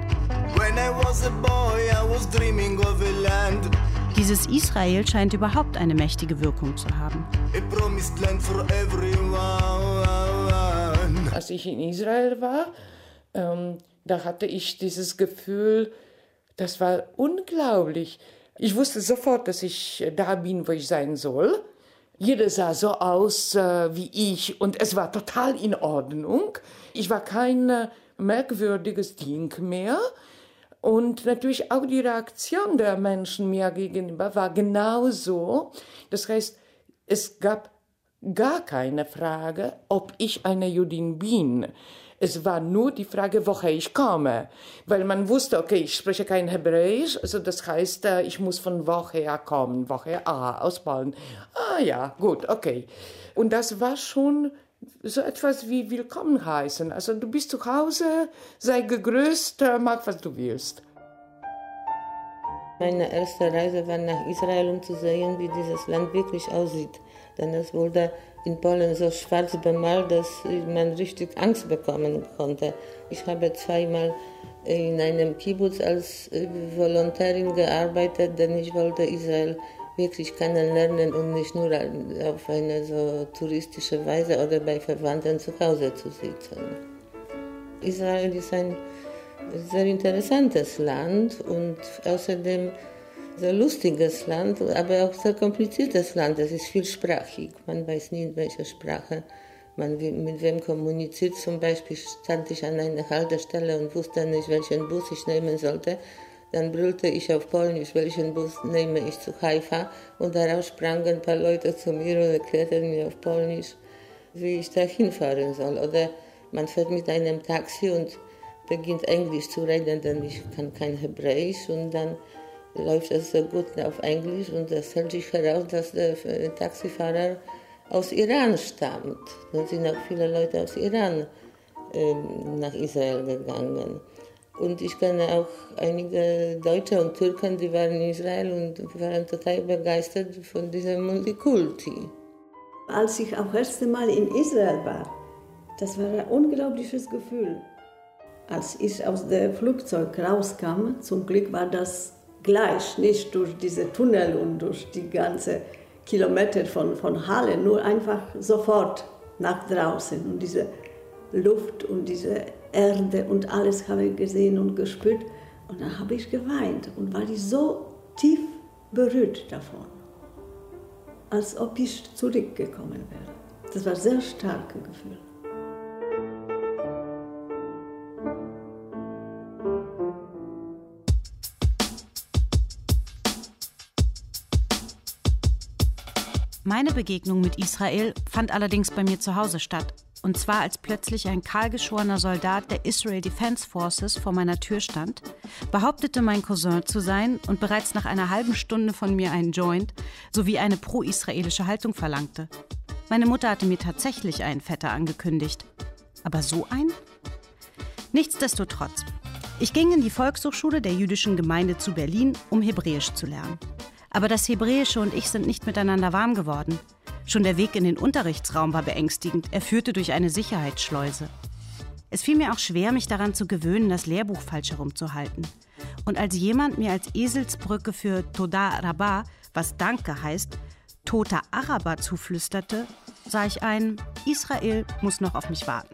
Dieses Israel scheint überhaupt eine mächtige Wirkung zu haben.
Als ich in Israel war, da hatte ich dieses Gefühl, das war unglaublich. Ich wusste sofort, dass ich da bin, wo ich sein soll. Jeder sah so aus wie ich und es war total in Ordnung. Ich war kein merkwürdiges Ding mehr. Und natürlich auch die Reaktion der Menschen mir gegenüber war genauso. Das heißt, es gab gar keine Frage, ob ich eine Jüdin bin. Es war nur die Frage, woher ich komme. Weil man wusste, okay, ich spreche kein Hebräisch, also das heißt, ich muss von woher kommen, woher, aus Polen. Ja, gut, okay. Und das war schon so etwas wie willkommen heißen. Also du bist zu Hause, sei gegrüßt, mach was du willst.
Meine erste Reise war nach Israel, um zu sehen, wie dieses Land wirklich aussieht. Denn es wurde in Polen so schwarz bemalt, dass man richtig Angst bekommen konnte. Ich habe zweimal in einem Kibbutz als Volontärin gearbeitet, denn ich wollte Israel wirklich kennenlernen und nicht nur auf eine so touristische Weise oder bei Verwandten zu Hause zu sitzen. Israel ist ein sehr interessantes Land und außerdem sehr lustiges Land, aber auch sehr kompliziertes Land. Es ist vielsprachig. Man weiß nie, in welcher Sprache man mit wem kommuniziert. Zum Beispiel stand ich an einer Haltestelle und wusste nicht, welchen Bus ich nehmen sollte. Dann brüllte ich auf Polnisch, welchen Bus nehme ich zu Haifa. Und daraus sprangen ein paar Leute zu mir und erklärten mir auf Polnisch, wie ich da hinfahren soll. Oder man fährt mit einem Taxi und beginnt Englisch zu reden, denn ich kann kein Hebräisch. Und dann läuft es so gut auf Englisch und es stellt sich heraus, dass der Taxifahrer aus Iran stammt. Dann sind auch viele Leute aus Iran nach Israel gegangen. Und ich kenne auch einige Deutsche und Türken, die waren in Israel und waren total begeistert von diesem Multikulti.
Als ich auch das erste Mal in Israel war, das war ein unglaubliches Gefühl. Als ich aus dem Flugzeug rauskam, zum Glück war das gleich, nicht durch diese Tunnel und durch die ganze Kilometer von Halle, nur einfach sofort nach draußen. Und diese Luft und diese Erde und alles habe ich gesehen und gespürt. Und dann habe ich geweint und war ich so tief berührt davon, als ob ich zurückgekommen wäre. Das war ein sehr starkes Gefühl.
Meine Begegnung mit Israel fand allerdings bei mir zu Hause statt. Und zwar als plötzlich ein kahlgeschorener Soldat der Israel Defense Forces vor meiner Tür stand, behauptete, mein Cousin zu sein und bereits nach einer halben Stunde von mir einen Joint sowie eine pro-israelische Haltung verlangte. Meine Mutter hatte mir tatsächlich einen Vetter angekündigt. Aber so einen? Nichtsdestotrotz. Ich ging in die Volkshochschule der jüdischen Gemeinde zu Berlin, um Hebräisch zu lernen. Aber das Hebräische und ich sind nicht miteinander warm geworden. Schon der Weg in den Unterrichtsraum war beängstigend. Er führte durch eine Sicherheitsschleuse. Es fiel mir auch schwer, mich daran zu gewöhnen, das Lehrbuch falsch herumzuhalten. Und als jemand mir als Eselsbrücke für Toda Rabba, was Danke heißt, toter Araber zuflüsterte, sah ich ein, Israel muss noch auf mich warten.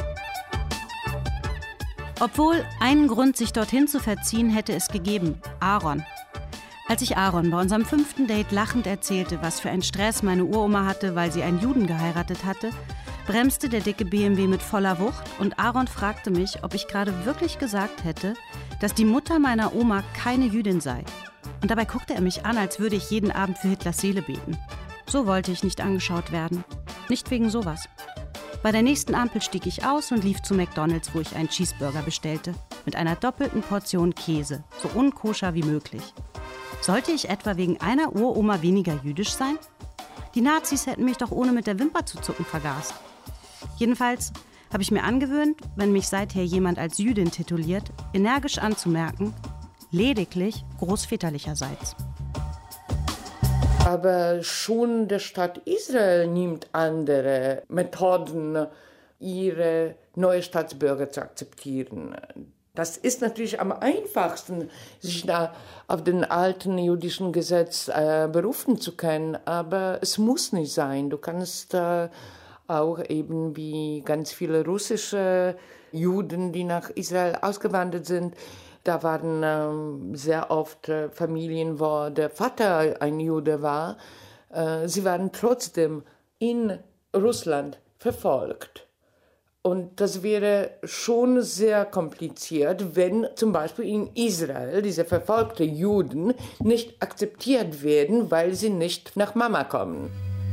Obwohl, einen Grund, sich dorthin zu verziehen, hätte es gegeben, Aaron. Als ich Aaron bei unserem 5. Date lachend erzählte, was für einen Stress meine Uroma hatte, weil sie einen Juden geheiratet hatte, bremste der dicke BMW mit voller Wucht und Aaron fragte mich, ob ich gerade wirklich gesagt hätte, dass die Mutter meiner Oma keine Jüdin sei. Und dabei guckte er mich an, als würde ich jeden Abend für Hitlers Seele beten. So wollte ich nicht angeschaut werden. Nicht wegen sowas. Bei der nächsten Ampel stieg ich aus und lief zu McDonald's, wo ich einen Cheeseburger bestellte. Mit einer doppelten Portion Käse, so unkoscher wie möglich. Sollte ich etwa wegen einer Uroma weniger jüdisch sein? Die Nazis hätten mich doch ohne mit der Wimper zu zucken vergast. Jedenfalls habe ich mir angewöhnt, wenn mich seither jemand als Jüdin tituliert, energisch anzumerken, lediglich großväterlicherseits.
Aber schon der Staat Israel nimmt andere Methoden, ihre neue Staatsbürger zu akzeptieren. Das ist natürlich am einfachsten, sich da auf den alten jüdischen Gesetz berufen zu können, aber es muss nicht sein. Du kannst auch eben wie ganz viele russische Juden, die nach Israel ausgewandert sind, da waren sehr oft Familien, wo der Vater ein Jude war. Sie waren trotzdem in Russland verfolgt. Und das wäre schon sehr kompliziert, wenn zum Beispiel in Israel diese verfolgten Juden nicht akzeptiert werden, weil sie nicht nach Mama kommen.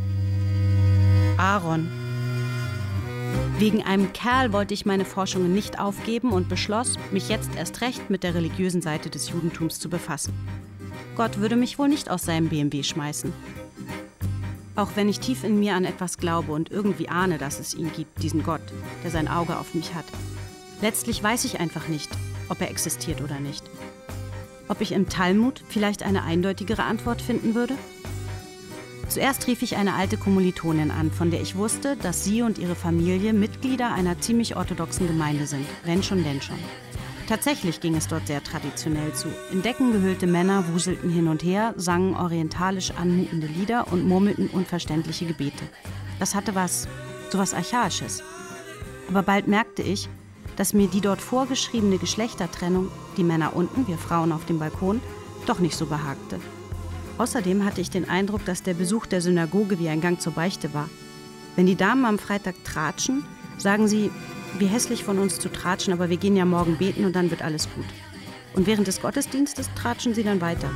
Aaron. Wegen einem Kerl wollte ich meine Forschungen nicht aufgeben und beschloss, mich jetzt erst recht mit der religiösen Seite des Judentums zu befassen. Gott würde mich wohl nicht aus seinem BMW schmeißen. Auch wenn ich tief in mir an etwas glaube und irgendwie ahne, dass es ihn gibt, diesen Gott, der sein Auge auf mich hat. Letztlich weiß ich einfach nicht, ob er existiert oder nicht. Ob ich im Talmud vielleicht eine eindeutigere Antwort finden würde? Zuerst rief ich eine alte Kommilitonin an, von der ich wusste, dass sie und ihre Familie Mitglieder einer ziemlich orthodoxen Gemeinde sind. Wenn schon, denn schon. Tatsächlich ging es dort sehr traditionell zu. In Decken gehüllte Männer wuselten hin und her, sangen orientalisch anmutende Lieder und murmelten unverständliche Gebete. Das hatte sowas Archaisches. Aber bald merkte ich, dass mir die dort vorgeschriebene Geschlechtertrennung, die Männer unten, wir Frauen auf dem Balkon, doch nicht so behagte. Außerdem hatte ich den Eindruck, dass der Besuch der Synagoge wie ein Gang zur Beichte war. Wenn die Damen am Freitag tratschen, sagen sie, wie hässlich von uns zu tratschen, aber wir gehen ja morgen beten und dann wird alles gut. Und während des Gottesdienstes tratschen sie dann weiter.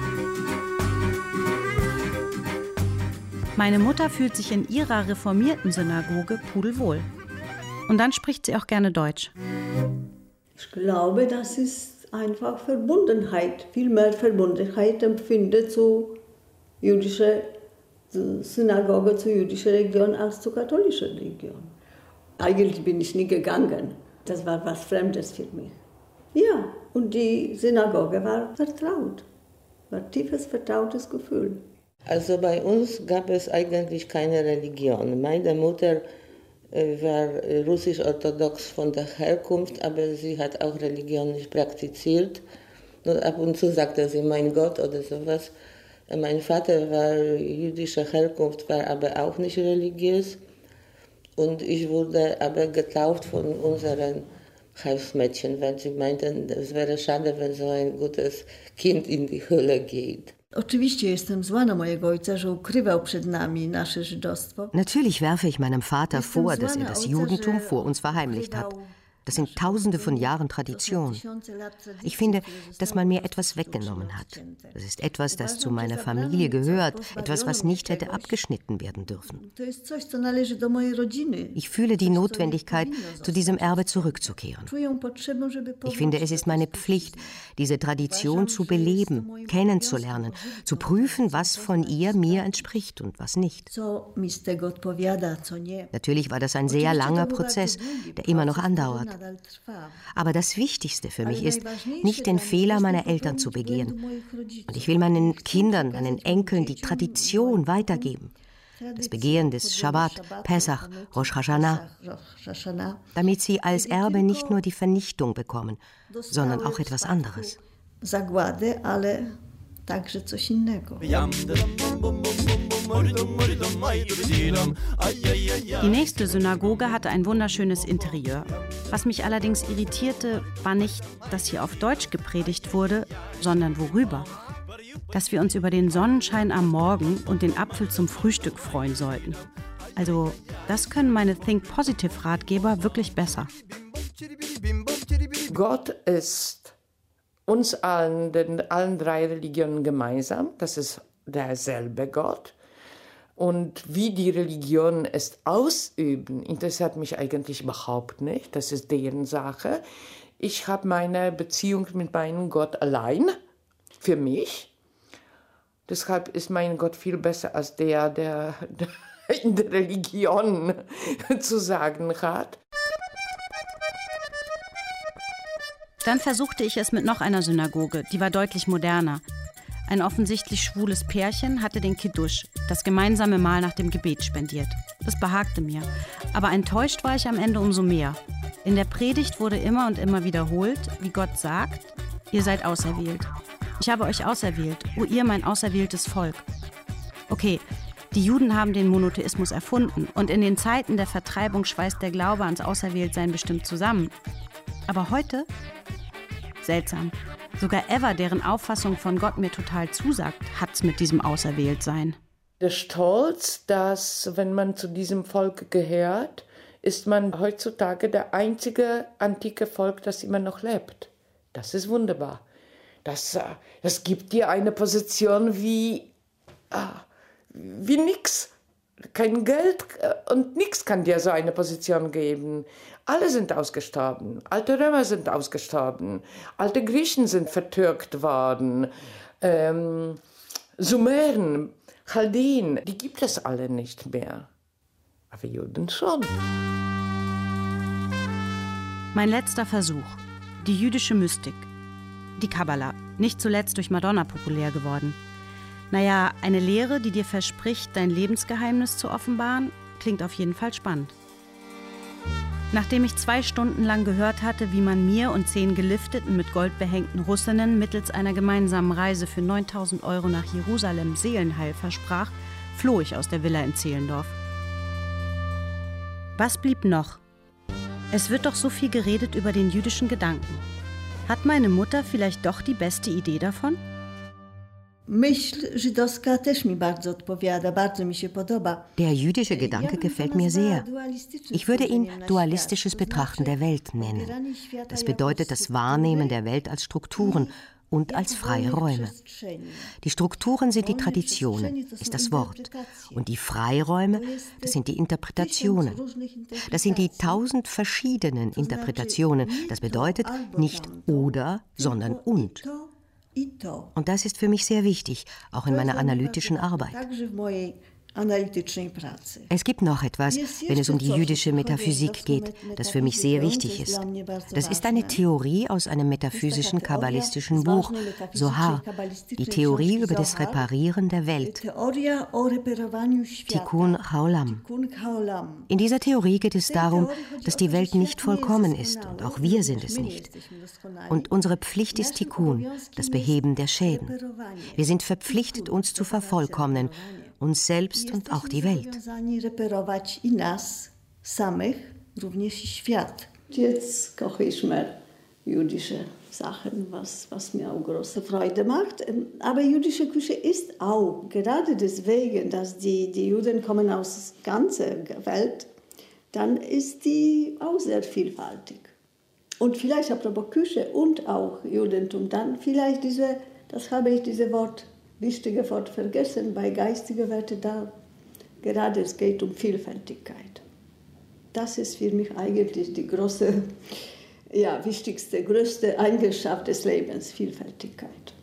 Meine Mutter fühlt sich in ihrer reformierten Synagoge pudelwohl. Und dann spricht sie auch gerne Deutsch.
Ich glaube, das ist einfach Verbundenheit, viel mehr Verbundenheit empfindet zu jüdischer Synagoge, zu jüdischer Religion als zu katholischer Religion. Eigentlich bin ich nie gegangen. Das war was Fremdes für mich. Ja, und die Synagoge war vertraut. War ein tiefes, vertrautes Gefühl.
Also bei uns gab es eigentlich keine Religion. Meine Mutter war russisch-orthodox von der Herkunft, aber sie hat auch Religion nicht praktiziert. Nur ab und zu sagte sie, mein Gott oder sowas. Mein Vater war jüdischer Herkunft, war aber auch nicht religiös. Und ich wurde aber getauft von unseren Hausmädchen, weil sie meinten, es wäre schade, wenn so ein gutes Kind in die Hölle geht.
Oczywiście jestem zła na mojego ojca, że ukrywał przed nami nasze żydostwo.
Natürlich werfe ich meinem Vater vor, dass er das Judentum vor uns verheimlicht hat. Das sind Tausende von Jahren Tradition. Ich finde, dass man mir etwas weggenommen hat. Das ist etwas, das zu meiner Familie gehört, etwas, was nicht hätte abgeschnitten werden dürfen. Ich fühle die Notwendigkeit, zu diesem Erbe zurückzukehren. Ich finde, es ist meine Pflicht, diese Tradition zu beleben, kennenzulernen, zu prüfen, was von ihr mir entspricht und was nicht. Natürlich war das ein sehr langer Prozess, der immer noch andauert. Aber das Wichtigste für mich ist, nicht den Fehler meiner Eltern zu begehen. Und ich will meinen Kindern, meinen Enkeln die Tradition weitergeben. Das Begehen des Schabbat, Pesach, Rosh Hashanah, damit sie als Erbe nicht nur die Vernichtung bekommen, sondern auch etwas anderes.
Die nächste Synagoge hatte ein wunderschönes Interieur. Was mich allerdings irritierte, war nicht, dass hier auf Deutsch gepredigt wurde, sondern worüber. Dass wir uns über den Sonnenschein am Morgen und den Apfel zum Frühstück freuen sollten. Also, das können meine Think-Positive-Ratgeber wirklich besser.
Gott ist uns allen drei Religionen gemeinsam. Das ist derselbe Gott. Und wie die Religionen es ausüben, interessiert mich eigentlich überhaupt nicht. Das ist deren Sache. Ich habe meine Beziehung mit meinem Gott allein, für mich. Deshalb ist mein Gott viel besser als der in der Religion zu sagen hat.
Dann versuchte ich es mit noch einer Synagoge, die war deutlich moderner. Ein offensichtlich schwules Pärchen hatte den Kiddush, das gemeinsame Mahl nach dem Gebet, spendiert. Das behagte mir. Aber enttäuscht war ich am Ende umso mehr. In der Predigt wurde immer und immer wiederholt, wie Gott sagt, ihr seid auserwählt. Ich habe euch auserwählt, o ihr mein auserwähltes Volk. Okay, die Juden haben den Monotheismus erfunden und in den Zeiten der Vertreibung schweißt der Glaube ans Auserwähltsein bestimmt zusammen. Aber heute? Seltsam. Sogar Eva, deren Auffassung von Gott mir total zusagt, hat's mit diesem Auserwähltsein.
Der Stolz, dass, wenn man zu diesem Volk gehört, ist man heutzutage der einzige antike Volk, das immer noch lebt. Das ist wunderbar. Das gibt dir eine Position wie nix. Kein Geld und nichts kann dir so eine Position geben. Alle sind ausgestorben. Alte Römer sind ausgestorben. Alte Griechen sind vertürkt worden. Sumeren, Chaldeen, die gibt es alle nicht mehr. Aber Juden schon.
Mein letzter Versuch. Die jüdische Mystik. Die Kabbala. Nicht zuletzt durch Madonna populär geworden. Naja, eine Lehre, die dir verspricht, dein Lebensgeheimnis zu offenbaren, klingt auf jeden Fall spannend. Nachdem ich 2 Stunden lang gehört hatte, wie man mir und 10 gelifteten, mit Gold behängten Russinnen mittels einer gemeinsamen Reise für 9.000 € nach Jerusalem Seelenheil versprach, floh ich aus der Villa in Zehlendorf. Was blieb noch? Es wird doch so viel geredet über den jüdischen Gedanken. Hat meine Mutter vielleicht doch die beste Idee davon?
Myśl żydowska też mi bardzo odpowiada, bardzo mi się podoba.
Der jüdische Gedanke gefällt mir sehr. Ich würde ihn dualistisches Betrachten der Welt nennen. Das bedeutet das Wahrnehmen der Welt als Strukturen und als freie Räume. Die Strukturen sind die Traditionen, ist das Wort. Und die Freiräume, das sind die Interpretationen. Das sind die 1000 verschiedenen Interpretationen. Das bedeutet nicht oder, sondern und. Und das ist für mich sehr wichtig, auch in meiner analytischen Arbeit. Es gibt noch etwas, wenn es um die jüdische Metaphysik geht, das für mich sehr wichtig ist. Das ist eine Theorie aus einem metaphysischen kabbalistischen Buch, Zohar, die Theorie über das Reparieren der Welt, Tikkun Haolam. In dieser Theorie geht es darum, dass die Welt nicht vollkommen ist und auch wir sind es nicht. Und unsere Pflicht ist Tikkun, das Beheben der Schäden. Wir sind verpflichtet, uns zu vervollkommnen, uns selbst und auch die Welt.
Jetzt koche ich mehr jüdische Sachen, was mir auch große Freude macht. Aber jüdische Küche ist auch, gerade deswegen, dass die Juden kommen aus der ganzen Welt, dann ist die auch sehr vielfältig. Und vielleicht apropos Küche und auch Judentum, dann vielleicht das habe ich dieses wichtige Wort vergessen, bei geistigen Werten da, gerade es geht um Vielfältigkeit. Das ist für mich eigentlich die große, wichtigste, größte Eigenschaft des Lebens, Vielfältigkeit.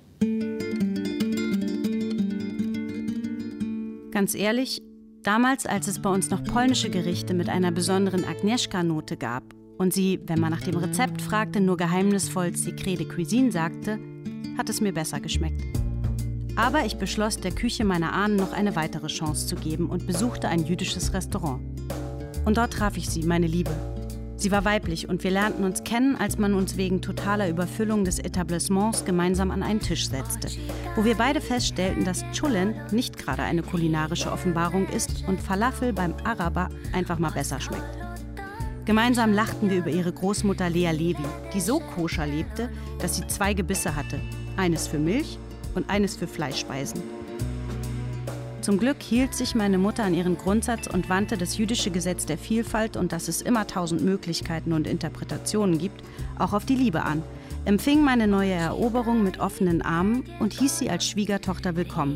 Ganz ehrlich, damals, als es bei uns noch polnische Gerichte mit einer besonderen Agnieszka-Note gab und sie, wenn man nach dem Rezept fragte, nur geheimnisvoll Secret de Cuisine sagte, hat es mir besser geschmeckt. Aber ich beschloss, der Küche meiner Ahnen noch eine weitere Chance zu geben und besuchte ein jüdisches Restaurant. Und dort traf ich sie, meine Liebe. Sie war weiblich und wir lernten uns kennen, als man uns wegen totaler Überfüllung des Etablissements gemeinsam an einen Tisch setzte, wo wir beide feststellten, dass Chulen nicht gerade eine kulinarische Offenbarung ist und Falafel beim Araber einfach mal besser schmeckt. Gemeinsam lachten wir über ihre Großmutter Lea Levi, die so koscher lebte, dass sie 2 Gebisse hatte, eines für Milch und eines für Fleischspeisen. Zum Glück hielt sich meine Mutter an ihren Grundsatz und wandte das jüdische Gesetz der Vielfalt und dass es immer 1000 Möglichkeiten und Interpretationen gibt, auch auf die Liebe an, empfing meine neue Eroberung mit offenen Armen und hieß sie als Schwiegertochter willkommen.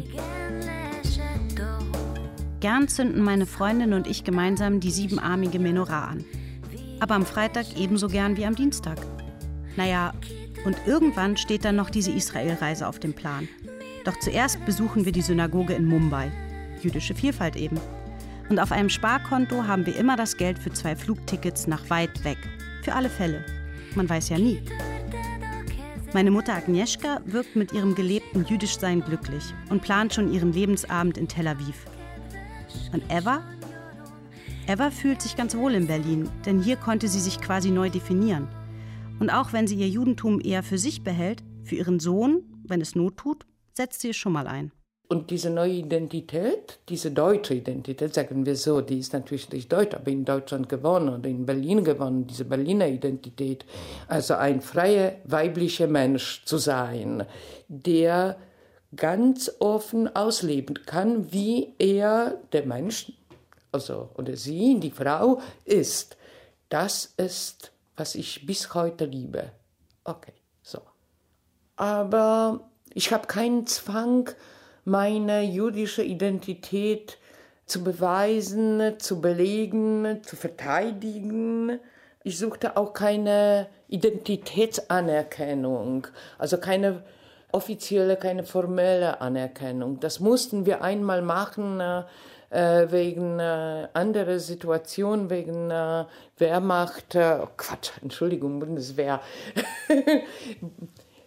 Gern zünden meine Freundin und ich gemeinsam die 7-armige Menorah an. Aber am Freitag ebenso gern wie am Dienstag. Naja, und irgendwann steht dann noch diese Israel-Reise auf dem Plan. Doch zuerst besuchen wir die Synagoge in Mumbai. Jüdische Vielfalt eben. Und auf einem Sparkonto haben wir immer das Geld für 2 Flugtickets nach weit weg. Für alle Fälle. Man weiß ja nie. Meine Mutter Agnieszka wirkt mit ihrem gelebten Jüdischsein glücklich und plant schon ihren Lebensabend in Tel Aviv. Und Eva? Eva fühlt sich ganz wohl in Berlin, denn hier konnte sie sich quasi neu definieren. Und auch wenn sie ihr Judentum eher für sich behält, für ihren Sohn, wenn es Not tut, setzt sie es schon mal ein.
Und diese neue Identität, diese deutsche Identität, sagen wir so, die ist natürlich nicht deutsch, aber in Deutschland gewonnen oder in Berlin gewonnen, diese Berliner Identität. Also ein freier, weiblicher Mensch zu sein, der ganz offen ausleben kann, wie er, der Mensch, also oder sie, die Frau, ist. Das ist, was ich bis heute liebe. Okay, so. Aber ich habe keinen Zwang, meine jüdische Identität zu beweisen, zu belegen, zu verteidigen. Ich suchte auch keine Identitätsanerkennung, also keine offizielle, keine formelle Anerkennung. Das mussten wir einmal machen wegen anderer Situationen, wegen Wehrmacht, Bundeswehr.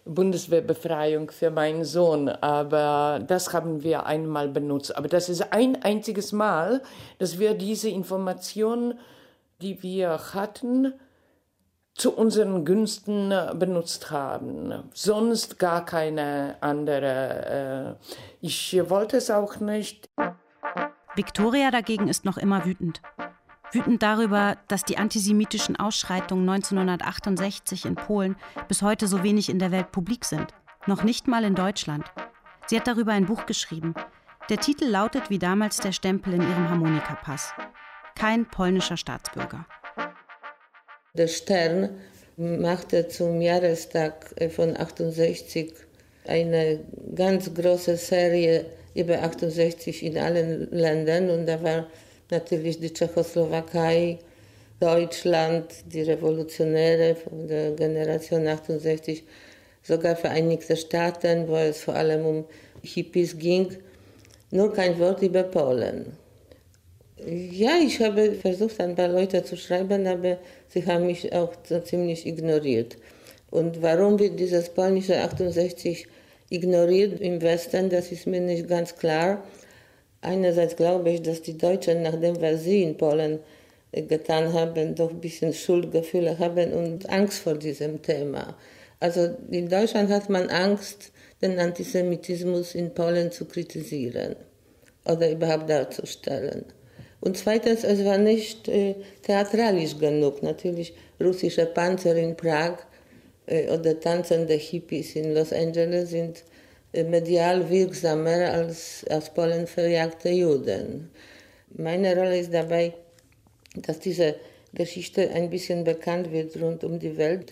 Bundeswehrbefreiung für meinen Sohn, aber das haben wir einmal benutzt. Aber das ist ein einziges Mal, dass wir diese Information, die wir hatten, zu unseren Gunsten benutzt haben. Sonst gar keine andere. Ich wollte es auch nicht.
Viktoria dagegen ist noch immer wütend. Wütend darüber, dass die antisemitischen Ausschreitungen 1968 in Polen bis heute so wenig in der Welt publik sind. Noch nicht mal in Deutschland. Sie hat darüber ein Buch geschrieben. Der Titel lautet wie damals der Stempel in ihrem Harmonikapass: Kein polnischer Staatsbürger.
Der Stern machte zum Jahrestag von 68 eine ganz große Serie über 68 in allen Ländern. Und da war natürlich die Tschechoslowakei, Deutschland, die Revolutionäre von der Generation 68, sogar Vereinigte Staaten, wo es vor allem um Hippies ging. Nur kein Wort über Polen. Ja, ich habe versucht, ein paar Leute zu schreiben, aber sie haben mich auch so ziemlich ignoriert. Und warum wird dieses polnische 68 ignoriert im Westen, das ist mir nicht ganz klar. Einerseits glaube ich, dass die Deutschen, nachdem was sie in Polen getan haben, doch ein bisschen Schuldgefühle haben und Angst vor diesem Thema. Also in Deutschland hat man Angst, den Antisemitismus in Polen zu kritisieren oder überhaupt darzustellen. Und zweitens, es war nicht theatralisch genug. Natürlich russische Panzer in Prag oder tanzende Hippies in Los Angeles sind medial wirksamer als aus Polen verjagte Juden. Meine Rolle ist dabei, dass diese Geschichte ein bisschen bekannt wird rund um die Welt.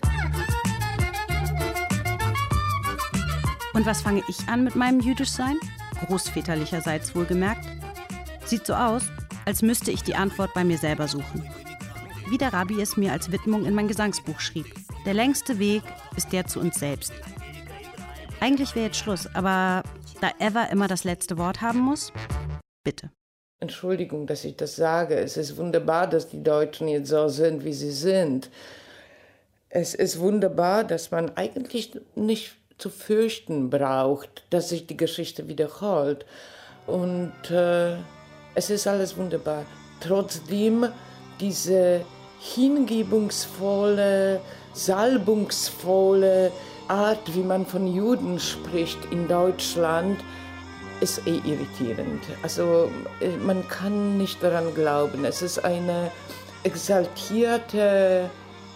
Und was fange ich an mit meinem Jüdischsein? Großväterlicherseits wohlgemerkt. Sieht so aus, als müsste ich die Antwort bei mir selber suchen. Wie der Rabbi es mir als Widmung in mein Gesangsbuch schrieb: Der längste Weg ist der zu uns selbst. Eigentlich wäre jetzt Schluss, aber da Eva immer das letzte Wort haben muss, bitte.
Entschuldigung, dass ich das sage. Es ist wunderbar, dass die Deutschen jetzt so sind, wie sie sind. Es ist wunderbar, dass man eigentlich nicht zu fürchten braucht, dass sich die Geschichte wiederholt. Und es ist alles wunderbar. Trotzdem diese hingebungsvolle, salbungsvolle Art, wie man von Juden spricht in Deutschland, ist irritierend. Also man kann nicht daran glauben. Es ist eine exaltierte,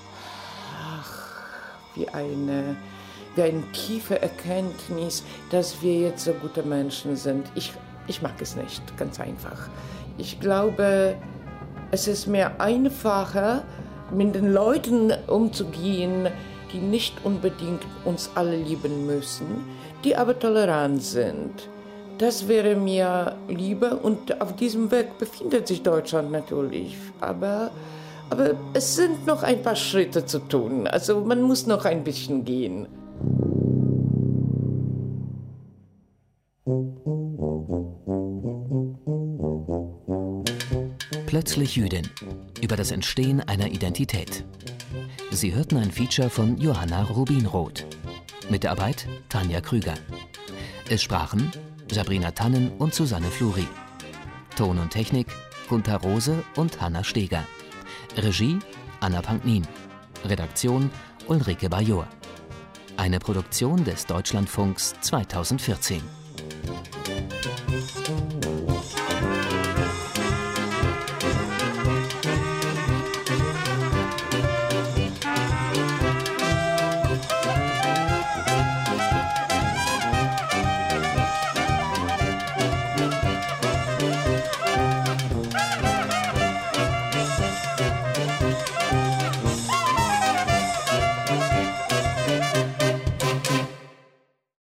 wie eine tiefe Erkenntnis, dass wir jetzt so gute Menschen sind. Ich mag es nicht, ganz einfach. Ich glaube, es ist mir einfacher, mit den Leuten umzugehen, die nicht unbedingt uns alle lieben müssen, die aber tolerant sind. Das wäre mir lieber und auf diesem Weg befindet sich Deutschland natürlich. Aber es sind noch ein paar Schritte zu tun. Also man muss noch ein bisschen gehen.
Plötzlich Jüdin. Über das Entstehen einer Identität. Sie hörten ein Feature von Johanna Rubinroth. Mitarbeit Tanja Krüger. Es sprachen Sabrina Tannen und Susanne Fluri. Ton und Technik Gunther Rose und Hanna Steger. Regie Anna Panknin. Redaktion Ulrike Bajor. Eine Produktion des Deutschlandfunks 2014.